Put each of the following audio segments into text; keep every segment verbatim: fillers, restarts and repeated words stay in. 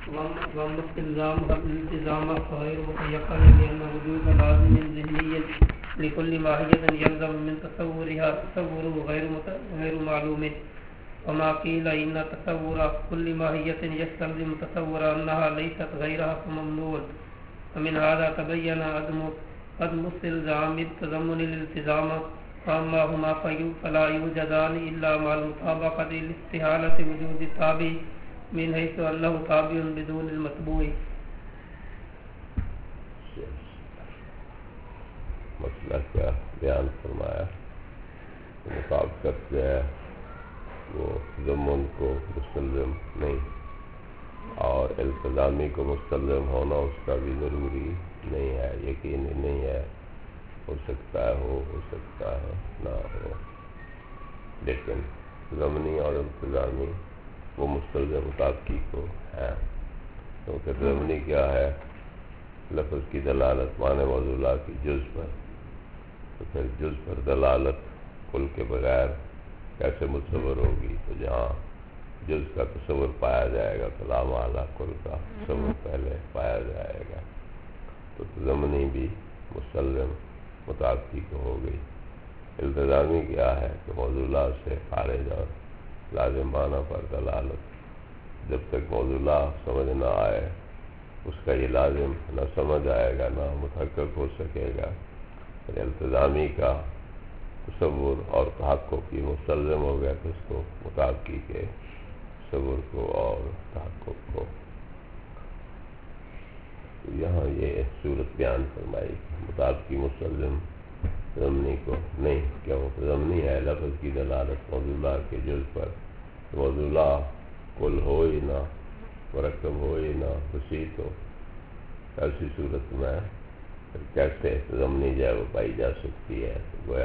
وأما استلزام الالتزام فغير متيقن لأن وجود لازم ذهني لكل ماهية يلزم من تصورها تصوره غير غير معلوم. وما قيل إن تصور كل ماهية يستلزم تصور أنها ليست غيرها فممنوع. ومن هذا تبين عدم عدم استلزام التضمن الالتزام. فأما هما فلا يوجدان إلا مع المطابقة لاستحالة وجود التابع من حيث أنه تابع بدون المتبوع. مسئلہ کیا بیان فرمایا؟ مطابقت جو ہے وہ ضمن کو مستلزم نہیں، اور التزامی کو مستلزم ہونا اس کا بھی ضروری نہیں ہے، یقینی نہیں ہے، ہو سکتا ہے ہو ہو سکتا ہے نہ ہو، لیکن ضمنی اور التزامی وہ مستلزم مطابقی کو ہے. کیونکہ ضمنی کیا ہے؟ لفظ کی دلالت معنی موضوع کی جز پر، تو پھر جز پر دلالت کل کے بغیر کیسے متصور ہوگی؟ تو جہاں جز کا تصور پایا جائے گا تو لا محالہ کل کا تصور پہلے پایا جائے گا. تو ضمنی بھی مستلزم مطابقی کو ہو گئی. التزامی کیا ہے کہ موضوع سے خارج اور لازم معنی پر دلالت، جب تک موضوع سمجھ نہ آئے اس کا یہ لازم نہ سمجھ آئے گا نہ متحقق ہو سکے گا. التزامی کا تصور اور تحقق کی مستلزم ہو گیا تو اس کو مطابقی کے تصور کو اور تحقق کو. یہاں یہ صورت بیان فرمائی مطابقی مستلزم ضمنی کو نہیں. کیوں؟ ضمنی ہے لفظ کی دلالت موضوع کے جز پر، موضوع کل ہو ہی نہ، مرکب ہو ہی نہ، بسیط ہو. ایسی صورت میں پھر کیسے ضمنی جو ہے وہ پائی جا سکتی ہے؟ تو گویا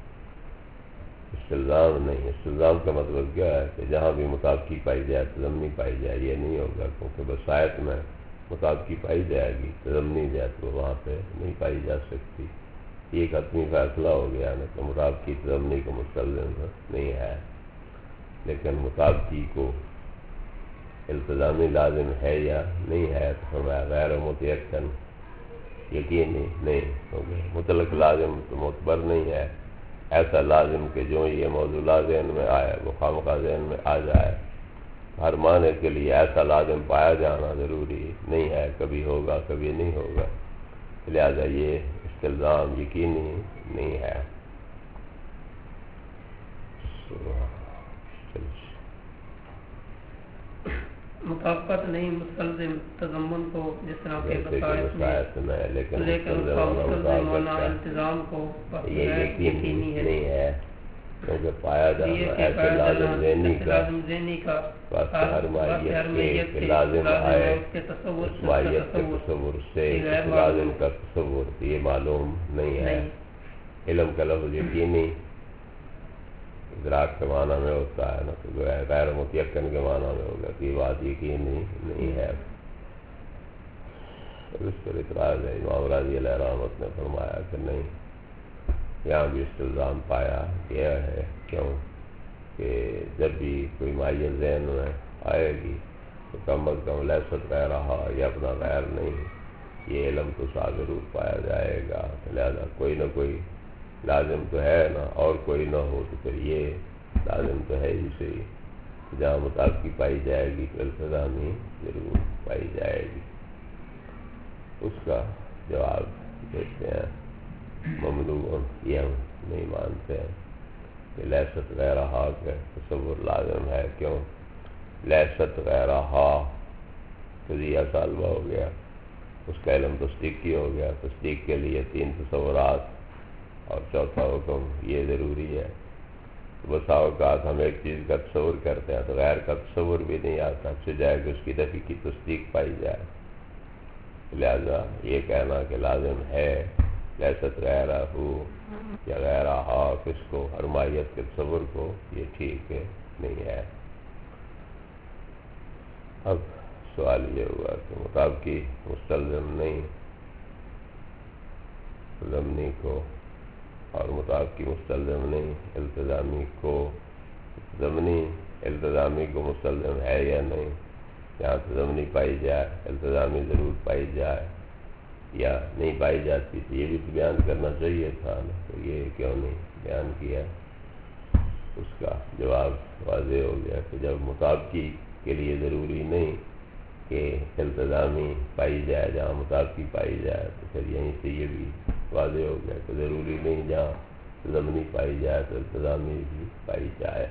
استلزام نہیں. استلزام کا مطلب کیا ہے کہ جہاں بھی مطابقی پائی جائے تو ضمنی پائی جائے، یہ نہیں ہوگا. کیونکہ بسایت میں مطابقی پائی جائے گی تو ضمنی جو ہے تو وہاں پہ نہیں پائی جا سکتی. ایک حتمی فیصلہ ہو گیا نا کہ مطابقی ضمنی کو مستلزم نہیں ہے، لیکن مطابقی کو التزامی لازم ہے یا نہیں ہے تو فرمایا غیر متیقن، یقینی نہیں. کیونکہ مطلق لازم تو معتبر نہیں ہے. ایسا لازم کہ جو یہ موضوع ذہن میں آئے وہ خامخواہ ذہن میں آ جائے، ہر معنی کے لیے ایسا لازم پایا جانا ضروری نہیں ہے. کبھی ہوگا کبھی نہیں ہوگا، لہذا یہ استلزام یقینی نہیں ہے. مطابقت نہیں مستلزم تضمن کو جس طرح کے بسایت میں، لیکن مستلزم ہونا التزام کو یہ یقینی نہیں ہے. کیونکہ پایا جانا ایسے لازم ذہنی کا ہر ماہیت کے لازم آئے، اس ماہیت کے تصور سے لازم کا تصور یہ معلوم نہیں ہے. علم کا لفظ یقینی ادراک کے معنی میں ہوتا ہے نا، تو غیر متیقن کے معنی میں ہوگا کہ یہ بات یقینی نہیں ہے. اس پر اعتراض ہے. امام راضی علیہ رحمت نے فرمایا کہ نہیں، یہاں بھی استلزام پایا گیا ہے. کیوں کہ جب بھی کوئی ماہیت ذہن میں آئے گی تو کم از کم لیست غیر رہا یا اپنا غیر نہیں، یہ علم تو ساتھ ضرور پایا جائے گا. لہذا کوئی نہ کوئی لازم تو ہے نا، اور کوئی نہ ہو تو پھر یہ لازم تو ہے ہی صحیح. جہاں مطابقی پائی جائے گی تو التزامی ضرور پائی جائے گی. اس کا جواب دیتے ہیں ممنوع، یہ ہم نہیں مانتے ہیں کہ لیست غیر ہا کا تصور لازم ہے. کیوں؟ لیست غیر ہا قضیہ طالبہ ہو گیا، اس کا علم تصدیقی ہو گیا. تصدیق کے لیے تین تصورات اور چوتھا حکم یہ ضروری ہے. بسا اوقات ہم ایک چیز کا تصور کرتے ہیں تو غیر کا تصور بھی نہیں آتا، سجائے کہ اس کی نفی کی تصدیق پائی جائے. لہذا یہ کہنا کہ لازم ہے لیست غیرہ ہو یا غیرہ ہا کس کو ہر ماہیت کے تصور کو، یہ ٹھیک نہیں ہے. اب سوال یہ ہوا کہ مطابقی مستلزم نہیں ضمنی کو، اور مطابقی مستلزم نہیں التزامی کو. ضمنی التزامی کو مستلزم ہے یا نہیں؟ جہاں تضمنی پائی جائے التزامی ضرور پائی جائے یا نہیں پائی جاتی تو یہ بھی تو بیان کرنا چاہیے تھا نا، تو یہ کیوں نہیں بیان کیا؟ اس کا جواب واضح ہو گیا کہ جب مطابقی کے لیے ضروری نہیں کہ التزامی پائی جائے جہاں مطابقی پائی جائے، تو پھر یہیں سے یہ بھی واضح ہو گیا کہ ضروری نہیں جہاں تضمنی پائی جائے تو التزامی بھی پائی جائے۔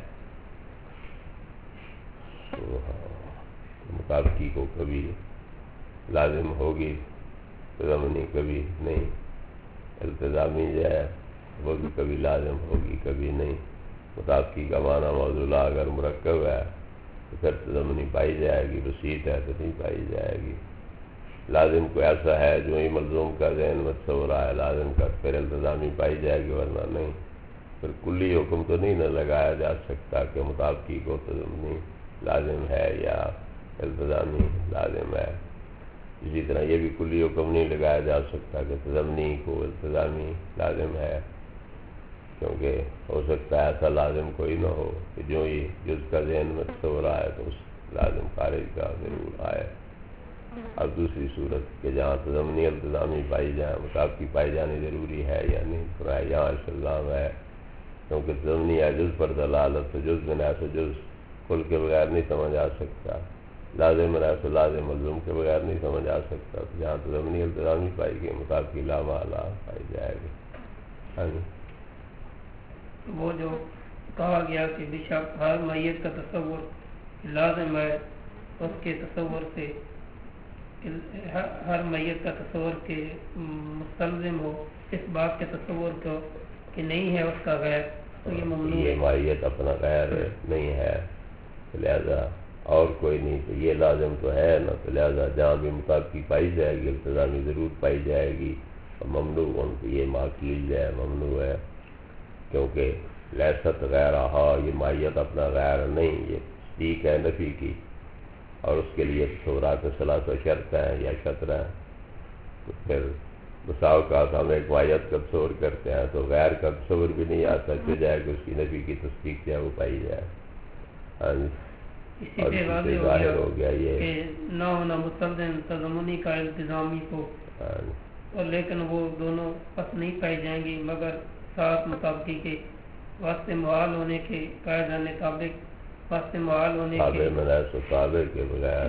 تو مطابقی کو کبھی لازم ہوگی تضمنی کبھی نہیں، التزامی جو ہے وہ بھی کبھی لازم ہوگی کبھی نہیں۔ مطابقی کا معنی موضوع اگر مرکب ہے تو پھر تضمنی پائی جائے گی، بسیط ہے تو نہیں پائی جائے گی۔ لازم کوئی ایسا ہے جو ہی ملزوم کا ذہن میں تصور آئے لازم کا، پھر التزامی پائی جائے گی ورنہ نہیں۔ پھر کلی حکم تو نہیں نہ لگایا جا سکتا کہ مطابقی کو تضمنی لازم ہے یا التزامی لازم ہے۔ اسی طرح یہ بھی کلی حکم نہیں لگایا جا سکتا کہ تضمنی کو التزامی لازم ہے، کیونکہ ہو سکتا ہے ایسا لازم کوئی نہ ہو کہ جو ہی جز کا ذہن میں تصور آئے تو اس لازم خارج کا ضرور آئے۔ اب دوسری صورت کہ جہاں تضمنی التزامی پائی جائے مطابقی پائی جانی ضروری ہے یا نہیں، فرمایا یہاں الزام ہے، کیونکہ تضمنی ہے جز پر دلالت، تو جز بنا سے جز کل کے بغیر نہیں سمجھ آ سکتا، لازم بنا سے لازم ملزوم کے بغیر نہیں سمجھ آ سکتا، تو جہاں تضمنی التزامی پائی گئی مطابقی لا مالا پائی جائے گی۔ ہاں جی، وہ جو کہا گیا کہ بے شک ہر میت کا تصور لازم ہے، اس کے تصور سے ہر میت کا تصور کے مستلزم ہو اس بات کے تصور کو کہ نہیں ہے اس کا غیر، تو یہ ممنوع ہے۔ یہ مائیت اپنا غیر نہیں ہے، لہذا اور کوئی نہیں، تو یہ لازم تو ہے نا، تو لہذا جہاں بھی مطابقی پائی جائے گی التزامی ضرور پائی جائے گی، اور ممنوع ان کو یہ معقول ہے ممنوع ہے، کیونکہ لیست غیرہا، یہ مائیت اپنا غیر نہیں، یہ تصدیق ہے نفی کی، اور اس کے لیے تصورات ثلاثہ شرط ہیں یا شطر ہیں، تو پھر بساؤ کا ہم ایک مائیت کا تصور کرتے ہیں تو غیر کا تصور بھی نہیں آتا کہ جائے کہ اس کی نفی کی تصدیق کیا وہ پائی جائے۔ ہاں جی، اسی اور سے اس سے واضح ظاہر ہو گیا یہ کہ نہ ہونا مستلزم تضمنی کا التزامی کو، اور لیکن وہ دونوں پس نہیں پائی جائیں گی مگر ساتھ مطابقی کے واسطے محال ہونے کے قاعدہ نے طابق واسطے محال ہونے کے تابع کے بغیر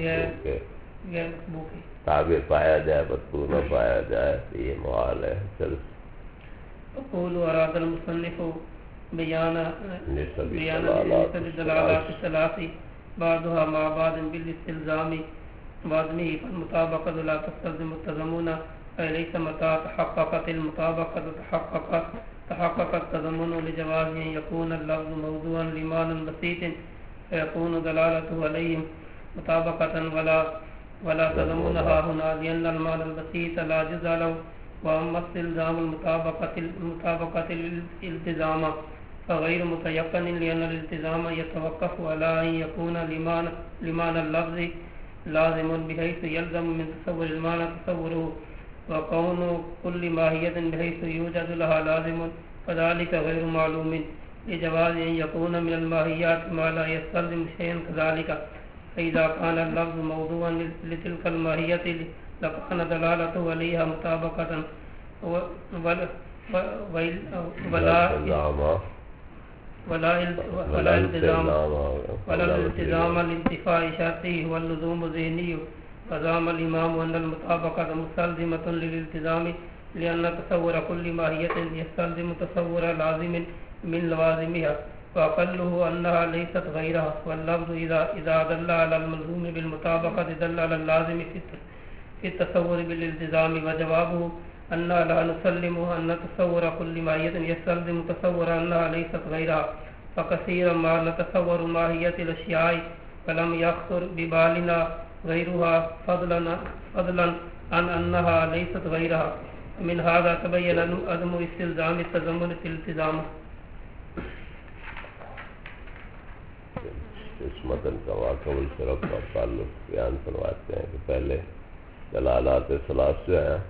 غیر مطبوع کے تابع پایا جائے مطبوع نہ پایا جائے تو یہ محال ہے۔ چل اقول اراد المصنف بیان نسب بیان نسب دلالات الثلاث بعضها مع بعض بالاستلزام بعضمه فالمطابقة لا تستلزم التضمن، فليس متى تحققت المطابقة تحققت تحقق التضمن لجواز أن يكون اللفظ موضوعا لمعنى بسيط فيكون دلالته عليهم مطابقة ولا ولا تضمنها هنا، لأن المعنى البسيط لا جزء له، وأما استلزام المطابقة المطابقة الالتزام فغير متيقن، لأن الالتزام يتوقف على أن يكون لمعنى لمعنى اللفظ لازم بحيث يلزم من تصور المعنى تصوره، وكون كل ماهية بحيث يوجد لها لازم فذلك غير معلوم، لجواز أن يكون من الماهيات ما لا يستلزم شيئا كذلك، فإذا كان اللفظ موضوعا لتلك الماهية لكان دلالته عليها مطابقة ولا ولا ولا ولا التزام ولا الالتزام لانتفاء شرطه واللزوم ذهني، فزعم الإمام أن المطابقة مستلزمة للالتزام لأن تصور كل ماهية يستلزم تصور لازم من لوازمها، وأقله أنها ليست غيرها، واللفظ إذا إذا دل على الملزوم بالمطابقة دل على اللازم في التصور بالالتزام، وجوابه أننا لا نسلم أن تصور كل ماهية يستلزم تصور أنها ليست غيرها، فكثيرا ما نتصور ماهية الأشياء فلم يخطر ببالنا غيرها فضلا فضلا عن أنها ليست غيرها، من هذا تبين عدم استلزام التضمن في الالتزام۔ اس متن کا واقعہ والشرف کا تعلق بیان فرماتے ہیں کہ پہلے دلالات ثلاث جو ہیں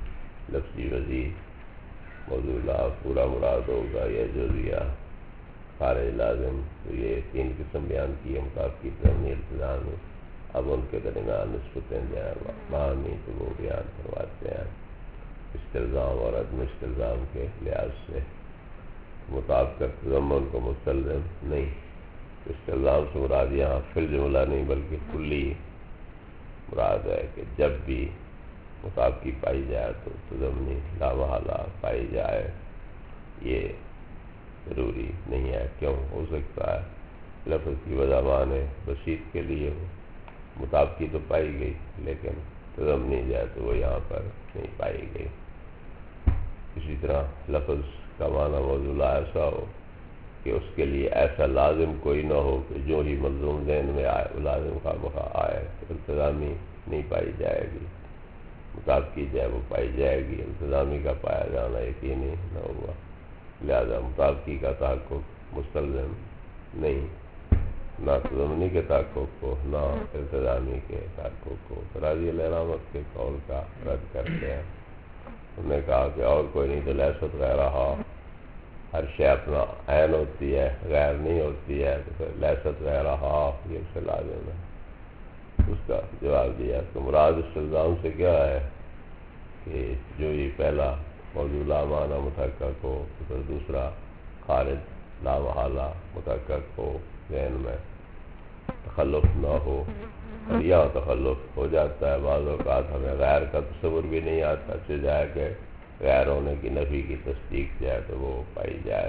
لفظی وزی موضوع لا پورا مراد ہوگا یا جزیہ خارج لازم، تو یہ تین قسم بیان کی ہے مطابقی ضمنی التزامی. اب ان کے درمیان نسبتیں جو ہیں باہمی تو وہ بیان کرواتے ہیں استلزام اور عدم استلزام کے لحاظ سے. مطابقت تضمن کو مستلزم نہیں. استلزام سے مراد یہاں فی الجملہ نہیں بلکہ کلی مراد ہے کہ جب بھی مطابقی پائی جائے تو تضمنی لا محالہ پائی جائے. یہ ضروری نہیں ہے. کیوں؟ ہو سکتا ہے لفظ کی وجہ معنی بسیط کے لیے ہو، مطابقی تو پائی گئی لیکن تضمنی جائے تو وہ یہاں پر نہیں پائی گئی. اسی طرح لفظ کا معنی موضوع ایسا ہو کہ اس کے لیے ایسا لازم کوئی نہ ہو کہ جو ہی ملزوم ذہن میں آئے وہ لازم خواہ مخواہ آئے تو التزامی نہیں پائی جائے گی. مطابقی جائے وہ پائی جائے گی، التزامی کا پایا جانا یقینی نہ ہوا. لہذا مطابقی کا تحقق مستلزم نہیں، نہ تضمنی کے تحقق کو نہ التزامی کے تحقق کو. راضی الرحمت کے قول کا رد کرتے ہیں. انہوں نے کہا کہ اور کوئی نہیں تو لیست غیرہ، ہر شے اپنا عین ہوتی ہے غیر نہیں ہوتی ہے، تو پھر لیست غیرہ یہ اس سے لازم ہے. اس کا جواب دیا کہ مراد استلزام سے کیا ہے کہ جو یہ پہلا موضوع لا معنی متحقق ہو تو پھر دوسرا خارج لا محالہ متحقق ہو، ذہن میں تخلف نہ ہو. اور یہاں تخلف ہو جاتا ہے. بعض اوقات ہمیں غیر کا تصور بھی نہیں آتا، سے جائے کہ غیر ہونے کی نفی کی تصدیق جائے تو وہ پائی جائے.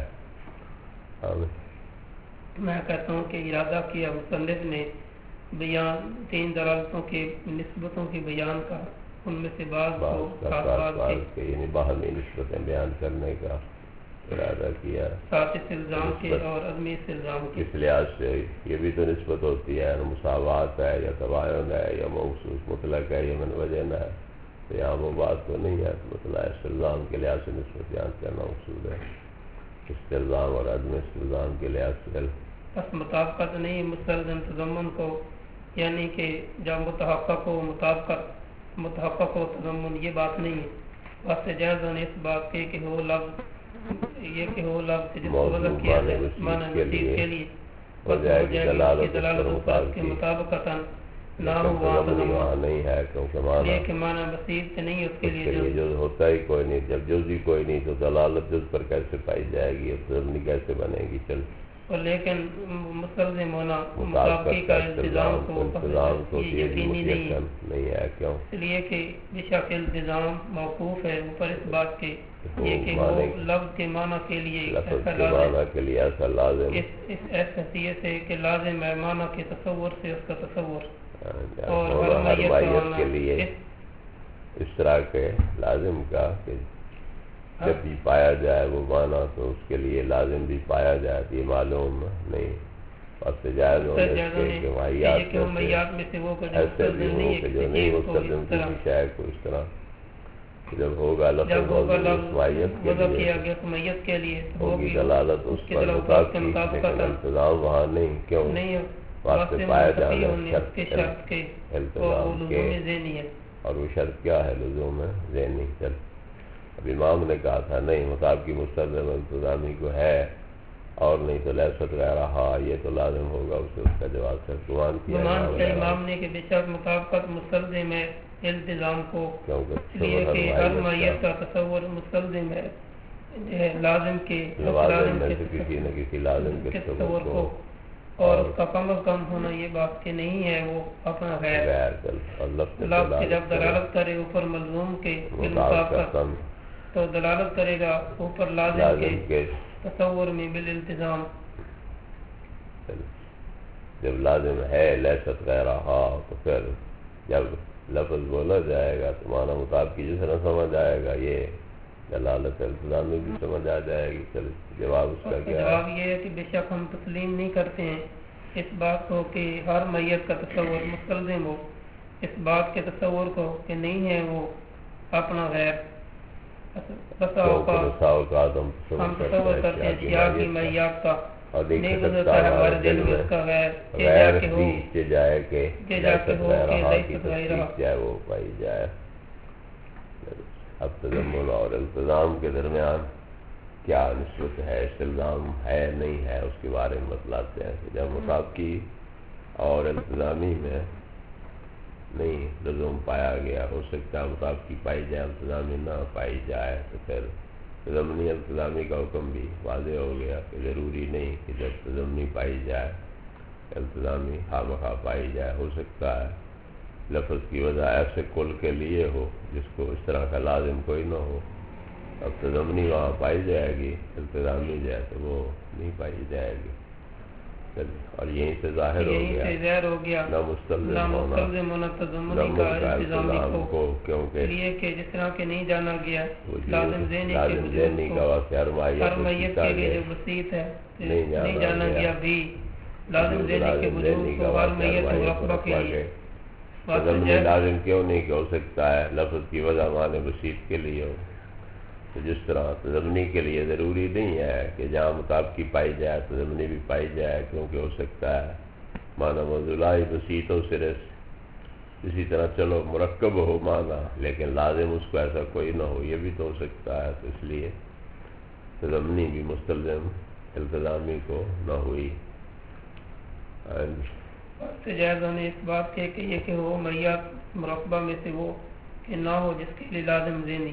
میں کہتا ہوں کہ ارادہ کیا مصنف نے بیان تین دلالتوں کے نسبتوں کے بیان کا، ان میں سے بعض کو یعنی باہمی نسبتیں بیان کرنے کا ارادہ کیا. ساتھ الزام کے اور عدم الزام کے اس لحاظ سے یہ بھی تو نسبت ہوتی ہے، مساوات ہے یا تباین ہے یا مخصوص مطلق ہے یا من وجہ نہ ہے. تو یہاں وہ بات تو نہیں ہے. مطلع استلزام کے لحاظ سے نسبت بیان کرنا مقصود ہے، استلزام اور عدم استلزام کے لحاظ سے بس مطابقت نہیں مستلزم تضمن کو، یعنی کہ جب متحقق ہو مطابقت متحقق ہو تضمن، یہ بات نہیں ہے. بس جائز ہونے اس بات کے کہ ہو لفظ یہ کہ ہو لفظ جس کو وضع کیا جائے معنی نصیب کے لیے ہو جائے گی دلالت کے مطابقت نہ ہو وہاں نہیں ہے، کیونکہ یہ کہ معنی بسیط نہیں اس کے لیے جو ہوتا ہی کوئی نہیں. جب جز ہی کوئی نہیں تو دلالت جز پر کیسے پائی جائے گی، ضمنی کیسے بنے گی. چل اور لیکن مستلزم ہونا مطابقی کا التزام کو یقینی نہیں ہے. کیوں؟ اس لیے کہ بے شک التزام موقوف ہے اوپر اس بات کے یہ کہ وہ لفظ کے معنی کے لیے ایسا لازم اس حیثیت سے کہ لازم ہے معنی کے تصور سے اس کا تصور، اور ہر مائیت کے لیے اس طرح کے لازم کا کہ جب بھی پایا جائے وہ معنی تو اس کے لیے لازم بھی پایا جائے. یہ معلوم نہیں. اور جائز ہونے کے کہ مائیات میں سے ایسے بھی ہو کہ جو نہیں مستلزم کسی شے کو اس طرح جب ہوگا لفظ میت کے لیے ہوگی دلالت اس پر مطابقی، لیکن التزام وہاں نہیں. کیوں؟ واسطے پایا جانا شرط کے التزام کے، اور وہ شرط کیا ہے؟ لزوم ذہنی. چل اب امام نے کہا تھا نہیں مطابقی مستلزم التزامی کو ہے اور نہیں تو لیست غیرہ، یہ تو لازم ہوگا. اسے اس کا جواب سے گمان کیا امام نے کہ بے شک مطابقت مستلزم ہے التزام کو، اس لیے کہ ہر مائیت کا تصور مستلزم ہے لازم کے لازم میں سے کسی نہ کسی لازم کے تصور کو، اور اس کا کم از کم ہونا یہ بات کہ نہیں ہے وہ اپنا غیر اور لفظ کے جب دلالت کرے اوپر ملزوم کے بالمطابقت تو دلالت کرے گا اوپر لازم کے تصور میں بالالتزام. جب لازم ہے لیست غیرہ تو پھر جب لفظ بولا جائے گا تو معنی مطابقی جس طرح سمجھ آئے گا یہ دلالت التزام میں بھی سمجھ آ جائے گی. چل جواب اس کا کیا ہے؟ جواب یہ ہے کہ بے شک ہم تسلیم نہیں کرتے ہیں اس بات کو کہ ہر میت کا تصور مستلزم ہو، اس بات کے تصور کو کہ نہیں ہے وہ اپنا غیر. بس اوقات ہم تصور کرتے ہیں اشیاء کی میات کا اور دیکھ سکتا ہے ہمارے دل میں غیر بھی جائے کہ جائے وہ پائی جائے. اب تضمن اور التزام کے درمیان کیا نسبت ہے، استلزام ہے نہیں ہے، اس کے بارے میں بتلاتے ہیں کہ جب مطابقی اور التزامی میں نہیں لزوم پایا گیا، ہو سکتا ہے مطابقی پائی جائے التزامی نہ پائی جائے، تو پھر تضمنی التزامی کا حکم بھی واضح ہو گیا کہ ضروری نہیں کہ جب تضمنی پائی جائے التزامی خواہ مخواہ پائی جائے، ہو سکتا ہے لفظ کی وجہ ایسے کل کے لیے ہو جس کو اس طرح کا لازم کوئی نہ ہو، اب تضمنی وہاں پائی جائے گی، التزامی جائے تو وہ نہیں پائی جائے گی، اور یہیں سے ظاہر ہو گیا ہو گیا نہ مستلزم ہونا تضمنی کا التزامی کو، کیونکہ کہ جس طرح کے نہیں جانا گیا لازم ذہنی کا واقعہ ارمیت کے لیے جو بسیط ہے نہیں جانا گیا بھی لازم ذہنی کے وجود کو ارمیت مرقبہ کے لیے تضمنی لازم کیوں نہیں کہ ہو سکتا ہے لفظ کی وجہ معنی بسیط کے لیے ہو، تو جس طرح تضمنی کے لیے ضروری نہیں ہے کہ جہاں مطابقی پائی جائے تضمنی بھی پائی جائے، کیونکہ ہو سکتا ہے معنی موضوعی بسیط ہو صرف، اسی طرح چلو مرکب ہو معنی لیکن لازم اس کو ایسا کوئی نہ ہو، یہ بھی تو ہو سکتا ہے، تو اس لیے تضمنی بھی مستلزم التزامی کو نہ ہوئی۔ جائزہ نے اس بات کے کہ یہ کہ وہ معیات مرکبہ میں سے وہ کہ نہ ہو جس کے لیے لازم ذہنی،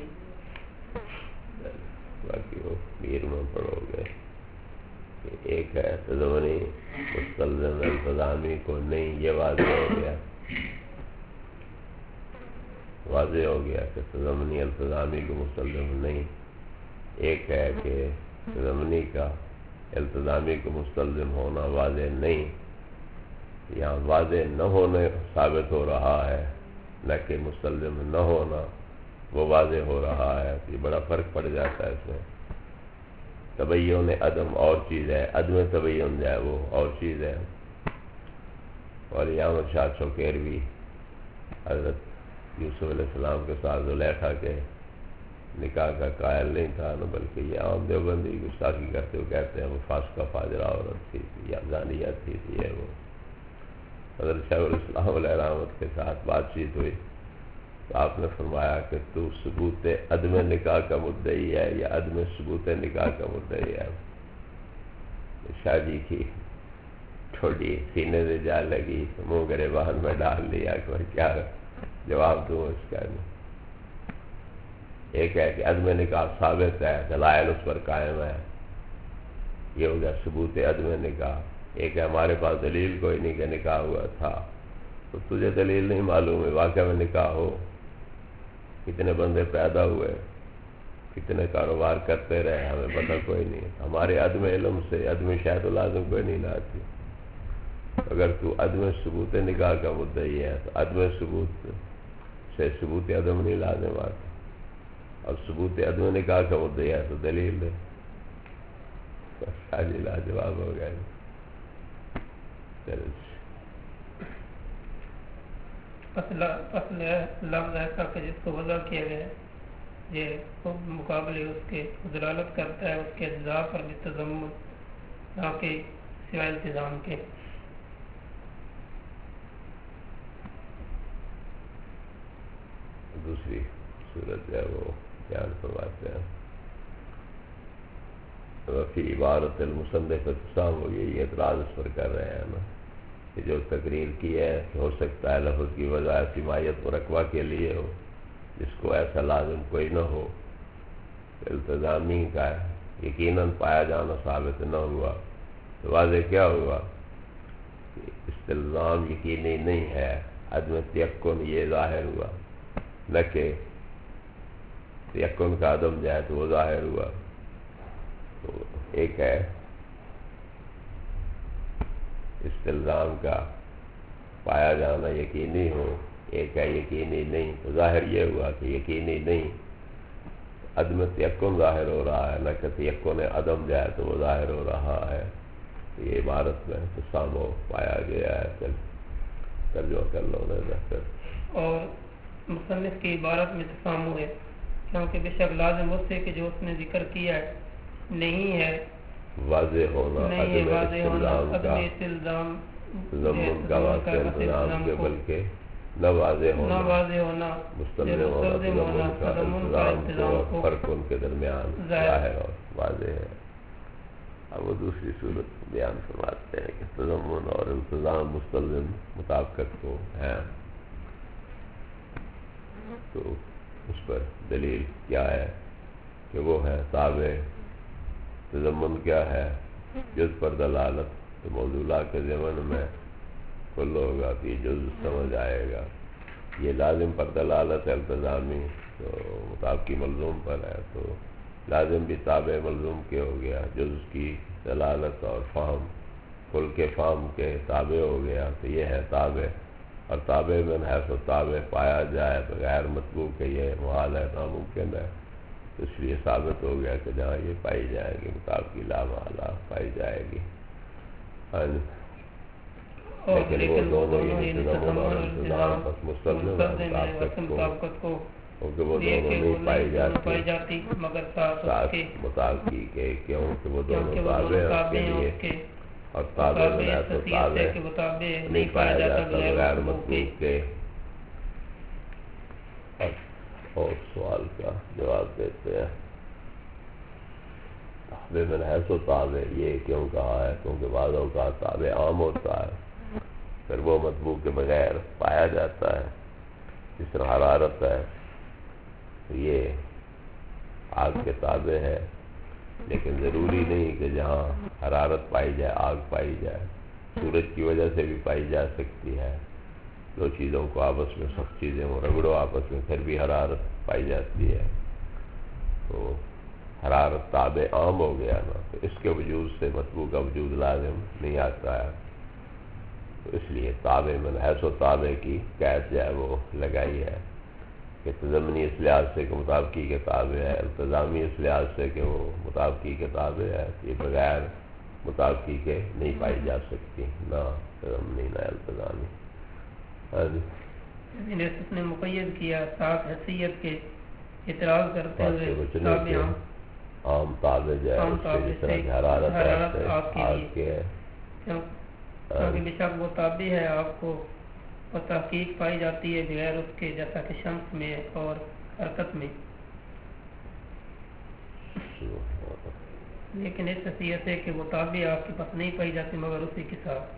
باقی وہ پیر میں پڑھو گے کہ ایک ہے تضمنی مستلزم التزامی کو نہیں، یہ واضح ہو گیا واضح ہو گیا کہ تضمنی التزامی کو مستلزم نہیں، ایک ہے کہ تضمنی کا التزامی کو مستلزم ہونا واضح نہیں، یہاں واضح نہ ہونے ثابت ہو رہا ہے نہ کہ مستلزم نہ ہونا وہ واضح ہو رہا ہے، یہ بڑا فرق پڑ جاتا ہے اس میں۔ تبین عدم اور چیز ہے، عدم تبین جو ہے وہ اور چیز ہے، اور احمد شاہ چوکیروی حضرت یوسف علیہ السلام کے ساتھ زلیخا کے نکاح کا قائل نہیں تھا نہ، بلکہ یہ عام دیوبندی گستاخی کرتے ہوئے کہتے ہیں وہ فاسقہ فاجرہ عورت تھی یا زانیت تھی، یہ وہ حضرت شاہ الاسلام علیہ رحمت کے ساتھ بات چیت ہوئی تو آپ نے فرمایا کہ تو ثبوت عدم نکاح کا مدعی ہے یا عدم ثبوت نکاح کا مدعی ہے؟ شاہ جی کی ٹھوڑی سینے سے جا لگی، منہ گریبان میں ڈال لیا کہ کیا جواب دوں اس کا۔ ایک ہے کہ عدم نکاح ثابت ہے، دلائل اس پر قائم ہے، یہ ہو گیا ثبوت عدم نکاح۔ ایک ہے ہمارے پاس دلیل کوئی نہیں کہ نکاح ہوا تھا، تو تجھے دلیل نہیں معلوم ہے واقعہ میں نکاح ہو، کتنے بندے پیدا ہوئے، کتنے کاروبار کرتے رہے، ہمیں پتہ کوئی نہیں، ہمارے عدم علم سے عدم شاید لازم کوئی نہیں لاتی۔ اگر تو عدم ثبوت نکاح کا مدعی ہے تو عدم ثبوت سے ثبوت عدم نہیں لازم آتا، اور ثبوت عدم نکاح کا مدعی ہے تو دلیل دے، بس لاجواب ہو گیا۔ اصل لفظ ایسا کہ جس کو وضع کیا گیا یہ مقابلے اس کے دلالت کرتا ہے اس کے اجزاء پر بھی تضمن نہ کہ سوائے التزام کے۔ دوسری صورت ہے وہ بیان فرماتے ہیں وفی عبارت المصنف اتصام ہو، یہی اعتراض اس پر کر رہے ہیں نا کہ جو تقریر کی ہے کہ ہو سکتا ہے لفظ کی وجہ ایسی مائیت مرکبہ کے لیے ہو جس کو ایسا لازم کوئی نہ ہو، التزامی کا ہے یقیناً پایا جانا ثابت نہ ہوا، تو واضح کیا ہوا کہ استلزام یقینی نہیں ہے، عدم تیقن یہ ظاہر ہوا، نہ کہ تیقن کا عدم جائے تو وہ ظاہر ہوا۔ تو ایک ہے استلزام کا پایا جانا یقینی ہو، ایک ہے یقینی نہیں، تو ظاہر یہ ہوا کہ یقینی نہیں، عدم تیقن ظاہر ہو رہا ہے، نہ کہ تیقن عدم جائے تو وہ ظاہر ہو رہا ہے، تو یہ عبارت میں تسامو پایا گیا ہے۔ چل ترجمہ کر لو نا بہتر۔ اور مصنف کی عبارت میں تسامو ہے کیونکہ بے شک لازم اس سے کہ جو اس نے ذکر کیا ہے نہیں ہے واضح ہونا نہیں واضح ہونا عدم استلزام تضمن کا واسطہ انتظام کے، بلکہ نہ واضح ہونا نہ واضح ہونا مستلزم ہونا تضمن کا التزام کو فرق ان کے درمیان ظاہر اور واضح ہے۔ اب وہ دوسری صورت بیان فرماتے ہیں کہ تضمن اور التزام مستلزم مطابقت کو ہے، تو اس پر دلیل کیا ہے کہ وہ ہے تابع۔ تضمن کیا ہے؟ جز پر دلالت، تو موضوع کے ضمن میں کل ہوگا کہ یہ جز سمجھ آئے گا۔ یہ لازم پر دلالت ہے التزامی، تو مطابقی ملزوم پر ہے، تو لازم بھی تابع ملزوم کے ہو گیا، جز کی دلالت اور فہم کل کے فہم کے تابع ہو گیا، تو یہ ہے تابع۔ اور تابع من حیث تابع پایا جائے بغیر مطلوب کے یہ محال ہے، ناممکن ہے، تو اس لیے ثابت ہو گیا کہ جہاں یہ پائی جائے گی مطابقی لا محالہ پائی جائے گی۔ لیکن وہ دونوں یہ تضمن اور التزام بس مستلزم ہے مطابقت کو، کیونکہ وہ دونوں نہیں پائی جاتی مگر ساتھ مطابقی کے، کیونکہ وہ دونوں تابع ہیں اس کے لیے، اور تابع من حیث تابع نہیں پایا جاتا بغیر مطلوب کے۔ اور سوال کا جواب دیتے ہیں۔ تابع من حیث تابع یہ کیوں کہا ہے؟ کیونکہ بعض اوقات تابع عام ہوتا ہے، پھر وہ مطلوب کے بغیر پایا جاتا ہے، جس طرح حرارت ہے، یہ آگ کے تابع ہے، لیکن ضروری نہیں کہ جہاں حرارت پائی جائے آگ پائی جائے، سورج کی وجہ سے بھی پائی جا سکتی ہے۔ دو چیزوں کو آپس میں سخت چیزیں وہ رگڑو آپس میں، پھر بھی حرارت پائی جاتی ہے، تو حرارت تابع عام ہو گیا نا، تو اس کے وجود سے مطلوب کا وجود لازم نہیں آتا ہے، تو اس لیے تابع من حیث و تابع کی قید جو ہے وہ لگائی ہے کہ تضمنی اس لحاظ سے کہ مطابقی کے تابع ہے، التزامی اس لحاظ سے کہ وہ مطابقی کے تابع ہے، یہ بغیر مطابقی کے نہیں پائی جا سکتی، نہ تضمنی نہ التزامی۔ اس نے مقید کیا ساتھ حیثیت کے اعتراض کرتے ہوئے عام تابع جو ہے اس سے جس طرح کی حرارت آگ کے ہے، کیونکہ بے شک وہ تابع ہے آپ کو، اور تحقیق پائی جاتی ہے بغیر اس کے، جیسا کہ شمس میں اور حرکت میں، لیکن اس حیثیت ہے کہ وہ تابع آپ کے پاس نہیں پائی جاتی مگر اسی کے ساتھ۔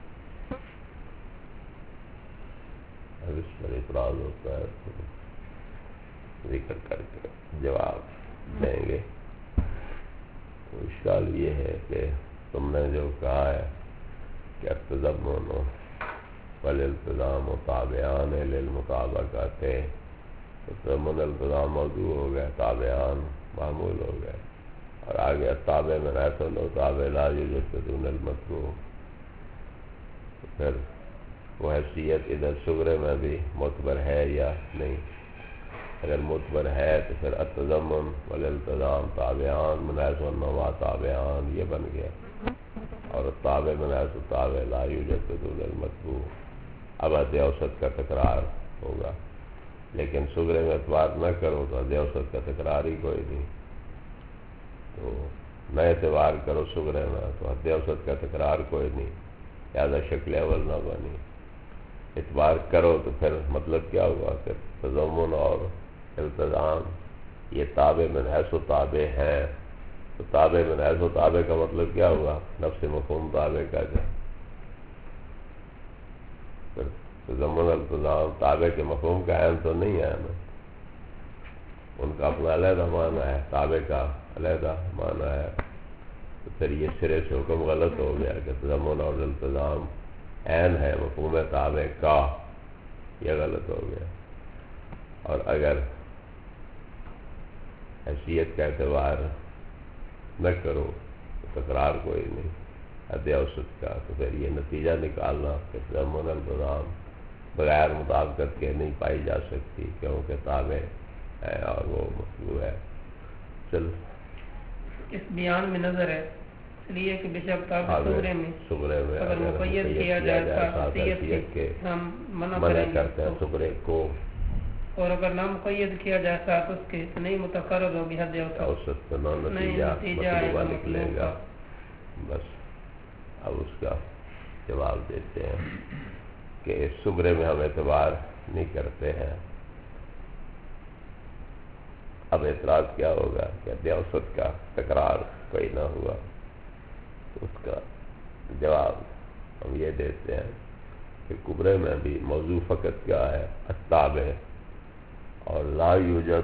اب اس پر اعتراض ہوتا ہے تو ذکر کر کے جواب دیں گے۔ تو اشکال یہ ہے کہ تم نے جو کہا ہے کہ التضمن والالتزام تابعان للمطابقت، تو تضمن التزام موضوع ہو گیا، تابعان معمول ہو گئے، اور آگے التابع من حیث تابع لا یوجد بدون المطلوب، تو پھر وہ حیثیت ادھر صغرے میں بھی معتبر ہے یا نہیں؟ اگر معتبر ہے تو پھر التضمن والالتزام تابعان من حیث انہما تابعان یہ بن گیا، اور التابع من حیث تابع لا یوجد بدون المطلوب، اب حد اوسط کا تکرار ہوگا، لیکن صغرے میں اعتبار نہ کرو تو حد اوسط کا تکرار ہی کوئی نہیں، تو نہ اعتبار کرو صغرے میں تو حد اوسط کا تکرار کوئی نہیں، لہذا شکل اول نہ بنی۔ اعتبار کرو تو پھر مطلب کیا ہوا کہ تضمن اور التزام یہ تابع من حیث و تابع ہیں، تو تابع من حیث و تابع کا مطلب کیا ہوا؟ نفس مفہوم تابع کا جائے، پھر تضمن التزام تابع کے مفہوم کا عین تو نہیں ہے نا، ان کا اپنا علیحدہ معنی ہے، تابع کا علیحدہ معنی ہے، تو پھر یہ سرے سے حکم غلط ہو گیا کہ تضمن اور التزام عین ہے مفہوم تابع کا، یہ غلط ہو گیا۔ اور اگر حیثیت کا اعتبار نہ کرو تو تکرار کوئی نہیں حد اوسط کا، تو پھر یہ نتیجہ نکالنا کہ تضمن التزام بغیر مطابقت کے نہیں پائی جا سکتی، کیونکہ تابع ہے اور وہ مطلوب ہے۔ چل اس بیان میں نظر ہے اس لیے کہ بے شک تابع صغرے میں صغرے میں اگر مقید کیا جائے حیثیت کے ہم منع کرتے ہیں صغرے کو، اور اگر نہ مقید کیا جائے ساتھ اس کے تو نہیں متقرر ہوگی حد اوسط کا نہ نتیجہ مطلوبہ نکلے گا۔ بس اب اس کا جواب دیتے ہیں۔ کہ صغرے میں ہم اعتبار نہیں کرتے ہیں. اب اعتراض کیا ہوگا کہ حد اوسط کا تکرار کوئی نہ ہوا. تو اس کا جواب ہم یہ دیتے ہیں کہ کبرے میں بھی موضوع فقط کیا ہے؟ التابع. اور لا یوجد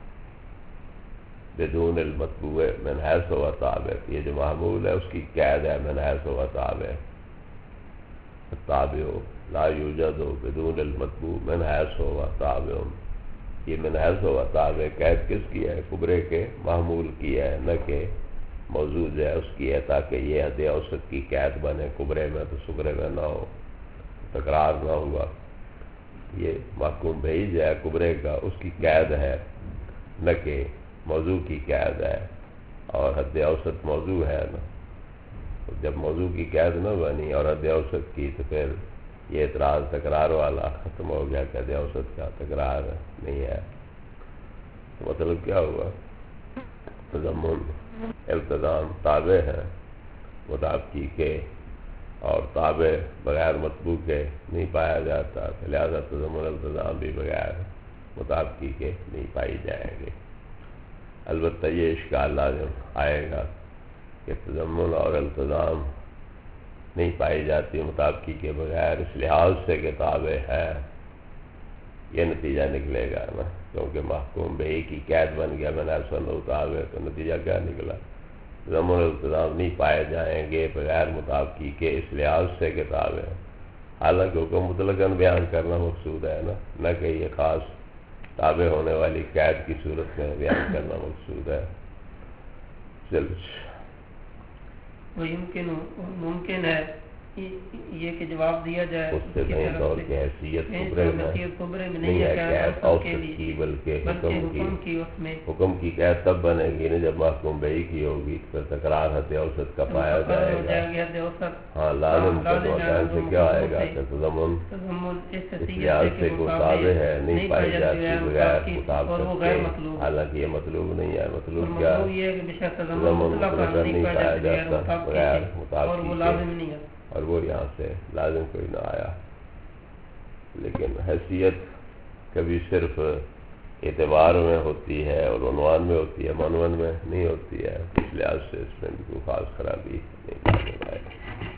بدون المطبوع من حیث و تابع، یہ جو معمول ہے اس کی قید ہے من حیث و تابع. التابع لا یوجد بدون المطبوع من حیث و تابع. یہ من حیث و تابع قید کس کی ہے؟ کبرے کے معمول کی ہے، نہ کہ موضوع جو ہے اس کی ہے، تاکہ یہ حد اوسط کی قید بنے کبرے میں تو صغرے میں نہ ہو، تکرار نہ ہوا. یہ محکوم بھئی جو ہے کبرے کا اس کی قید ہے، نہ کہ موضوع کی قید ہے. اور حد اوسط موضوع ہے نا، جب موضوع کی قید نہ بنی اور حد اوسط کی، تو پھر یہ اعتراض تکرار والا ختم ہو گیا کہ حد اوسط کا تکرار نہیں ہے. تو مطلب کیا ہوا؟ تضمن التزام تابع ہے مطابقی کے، اور تابع بغیر مطبوع کے نہیں پایا جاتا، لہذا تضمن التزام بھی بغیر مطابقی کے نہیں پائی جائیں گے. البتہ یہ اشکال لازم آئے گا کہ تضمن اور التزام نہیں پائی جاتی مطابقی کے بغیر، اس لحاظ سے کہ تابع ہے. یہ نتیجہ نکلے گا نا، کیونکہ محکوم بہی کی قید بن گیا میں نے سنو تابع، تو نتیجہ کیا نکلا؟ تضمن التزام نہیں پائے جائیں گے بغیر مطابقی کے، اس لحاظ سے کہ تابع. حالانکہ حکم مطلقاً بیان کرنا مقصود ہے نا، نہ کہ یہ خاص تابع ہونے والی قید کی صورت میں بیان کرنا مقصود ہے. چل ویمکن ممکن ہے یہ کہ جواب دیا جائے اس سے نہیں طور کی حیثیت کبرے میں نہیں ہے قید اوسط کی، بلکہ حکم کی. حکم کی قید تب بنے گی نا جب محکوم بہی کی ہوگی، پھر تکرار حد اوسط کا پایا جائے گا. ہاں لازم سے کیا آئے گا کہ تضمن اس لحاظ سے کو تابع ہے نہیں پائی جاتی بغیر مطابقت کے، حالانکہ یہ مطلوب نہیں ہے. مطلوب کیا ہے؟ تضمن مطلقاً نہیں پایا جاتا بغیر مطابقت کے، اور وہ یہاں سے لازم کوئی نہ آیا. لیکن حیثیت کبھی صرف اعتبار میں ہوتی ہے اور عنوان میں ہوتی ہے، منون میں نہیں ہوتی ہے. اس لحاظ سے اس میں بھی کوئی خاص خرابی نہیں آئے.